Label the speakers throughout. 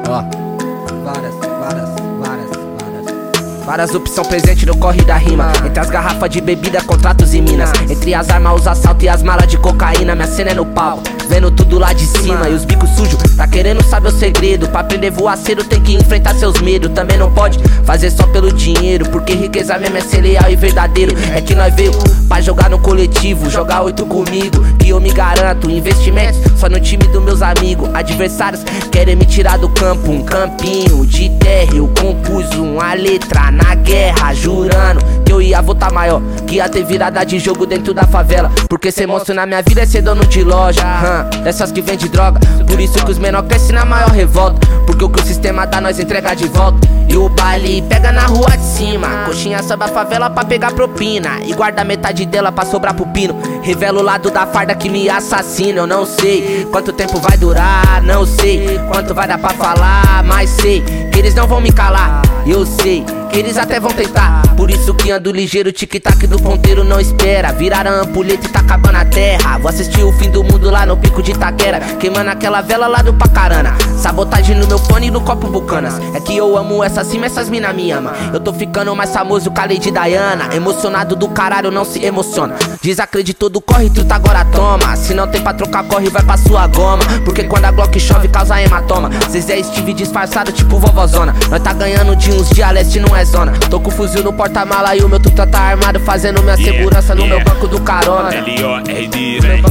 Speaker 1: Ó, várias opções presentes no corre da rima. Entre as garrafas de bebida, contratos e minas. Entre as armas, os assaltos e as malas de cocaína. Minha cena é no palco, vendo tudo lá de cima. E os bicos sujos, tá querendo saber o segredo. Pra aprender a voar cedo tem que enfrentar seus medos. Também não pode fazer só pelo dinheiro, porque riqueza mesmo é ser leal e verdadeiro. É que nós veio pra jogar no coletivo, jogar 8 comigo, que eu me garanto. Investimentos só no time dos meus amigos. Adversários querem me tirar do campo. Um campinho de terra, eu compus uma letra na guerra, jurando que eu ia voltar maior, que ia ter virada de jogo dentro da favela. Porque ser monstro na minha vida é ser dono de loja, dessas que vende droga. Por isso que os menor crescem na maior revolta, porque o que o sistema dá nós entrega de volta. E o baile pega na rua de cima, coxinha sobe a favela pra pegar propina, e guarda metade dela pra sobrar pro pino. Revela o lado da farda que me assassina. Eu não sei quanto tempo vai durar, não sei quanto vai dar pra falar, mas sei que eles não vão me calar. Eu sei que eles até vão tentar, por isso que ando ligeiro, tic-tac do ponteiro não espera. Viraram ampulheta e tá acabando a terra. Vou assistir o fim do mundo lá no pico de Itaquera, queimando aquela vela lá do Pacarana. Sabotagem no meu fone e no copo Bucanas. É que eu amo essa cima, essas mina me ama. Eu tô ficando mais famoso que a Lady Diana. Emocionado do caralho, não se emociona. Desacreditou do corre, truta agora toma. Se não tem pra trocar, corre, vai pra sua goma. Porque quando a Glock chove, causa hematoma. Cês é Steve disfarçado, tipo vovozona. Nós tá ganhando de uns dia leste, não é zona. Tô com o fuzil no porta-mala e o meu tuta tá armado, fazendo minha segurança no meu banco do carona.
Speaker 2: L-O-R-D, vem,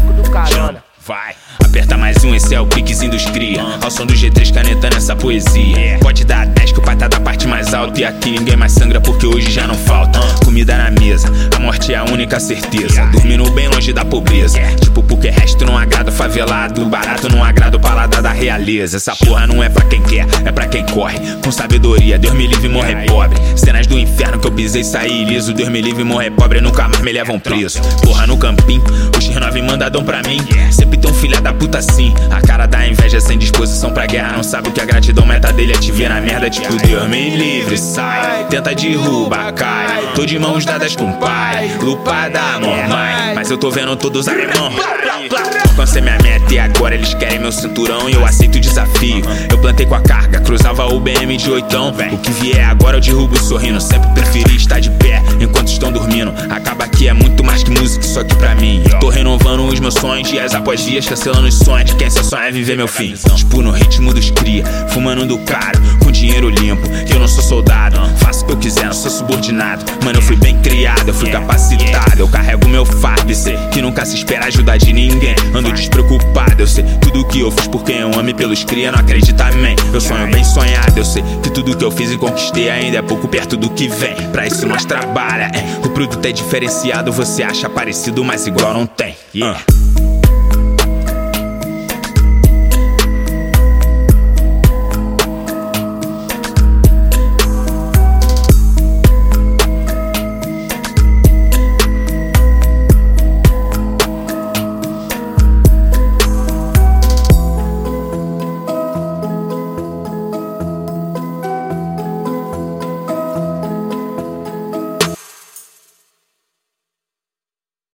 Speaker 2: vai. Aperta mais um, esse é o piquezinho dos cria. Ao som do G3 canetando essa poesia. Pode dar 10 que o pai tá da parte mais alta. E aqui ninguém mais sangra porque hoje já não falta comida na mesa, a morte é a única certeza. Dormindo bem longe da pobreza, tipo porque resto não agrada o favelado. Barato não agrada o paladar da realeza. Essa porra não é pra quem quer, é pra quem corre com sabedoria. Deus me livre morrer pobre. Cenas do inferno que eu pisei e saí liso. Deus me livre morrer pobre, nunca mais me levam preso. Porra no campinho, o X9 mandadão pra mim. Sempre tem um filha da puta assim. A cara da inveja sem disposição pra guerra. Não sabe o que a gratidão meta dele é te ver na merda. Tipo Deus me livre, sai. Tenta derruba, cai. Tô de mãos dadas com o pai. Lupa da mamãe, mas eu tô vendo todos alemão. Alcancei minha meta e agora eles querem meu cinturão. E eu aceito o desafio. Eu plantei com a carga, cruzava o BM de oitão. O que vier agora eu derrubo sorrindo. Sempre preferi estar de pé enquanto estão dormindo. Acaba que é muito mais que música, isso aqui pra mim. Tô renovando os meus sonhos, dias após dias, cancelando os sonhos de quem só sonha viver meu fim. Tipo no ritmo dos cria, fumando do caro, com dinheiro limpo. Eu não sou soldado, faço o que eu quiser, não sou subordinado. Mano, eu fui bem criado, eu fui capacitado. Eu carrego meu fardo e sei que nunca se espera ajudar de ninguém. Ando despreocupado, eu sei tudo que eu fiz por quem eu amo e pelos cria não acredita, amém. Eu sonho bem sonhado, eu sei que tudo que eu fiz e conquistei ainda é pouco perto do que vem. Pra isso nós trabalha, o produto é diferenciado, você acha parecido, mas igual não tem.